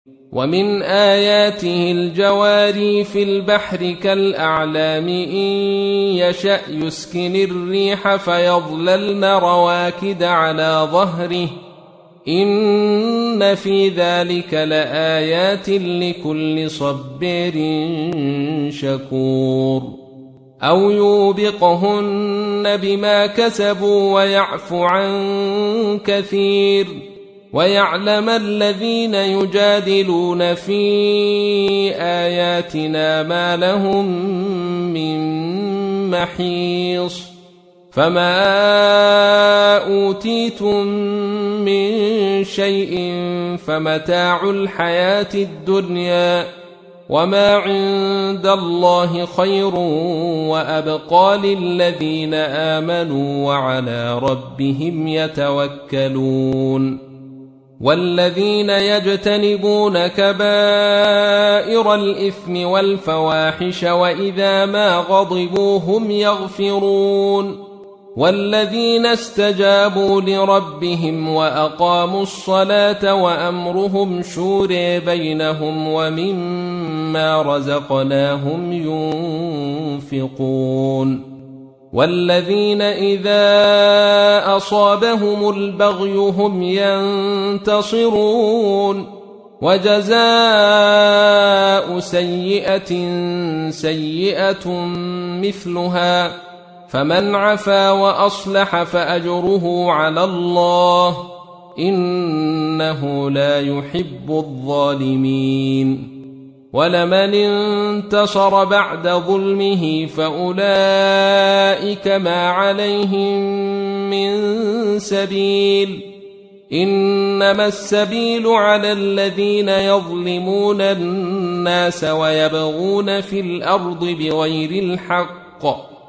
ومن آياته الجواري في البحر كالأعلام إن يشأ يسكن الريح فيظللن رواكد على ظهره إن في ذلك لآيات لكل صبر شكور أو يوبقهن بما كسبوا ويعفو عن كثير ويعلم الذين يجادلون في آياتنا ما لهم من محيص فما أوتيتم من شيء فمتاع الحياة الدنيا وما عند الله خير وأبقى للذين آمنوا وعلى ربهم يتوكلون والذين يجتنبون كبائر الإثم والفواحش وإذا ما غضبوا هم يغفرون والذين استجابوا لربهم وأقاموا الصلاة وأمرهم شورى بينهم ومما رزقناهم ينفقون والذين إذا أصابهم البغي هم ينتصرون وجزاء سيئة سيئة مثلها فمن عفا وأصلح فأجره على الله إنه لا يحب الظالمين ولمن انتصر بعد ظلمه فأولئك ما عليهم من سبيل إنما السبيل على الذين يظلمون الناس ويبغون في الأرض بغير الحق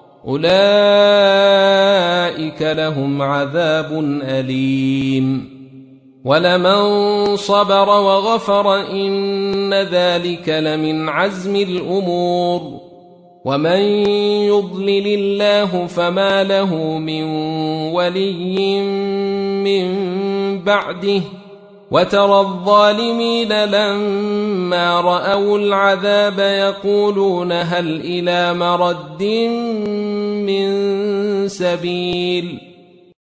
أولئك لهم عذاب أليم ولمن صبر وغفر إن ذلك لمن عزم الأمور ومن يضلل الله فما له من ولي من بعده وترى الظالمين لما رأوا العذاب يقولون هل إلى مرد من سبيل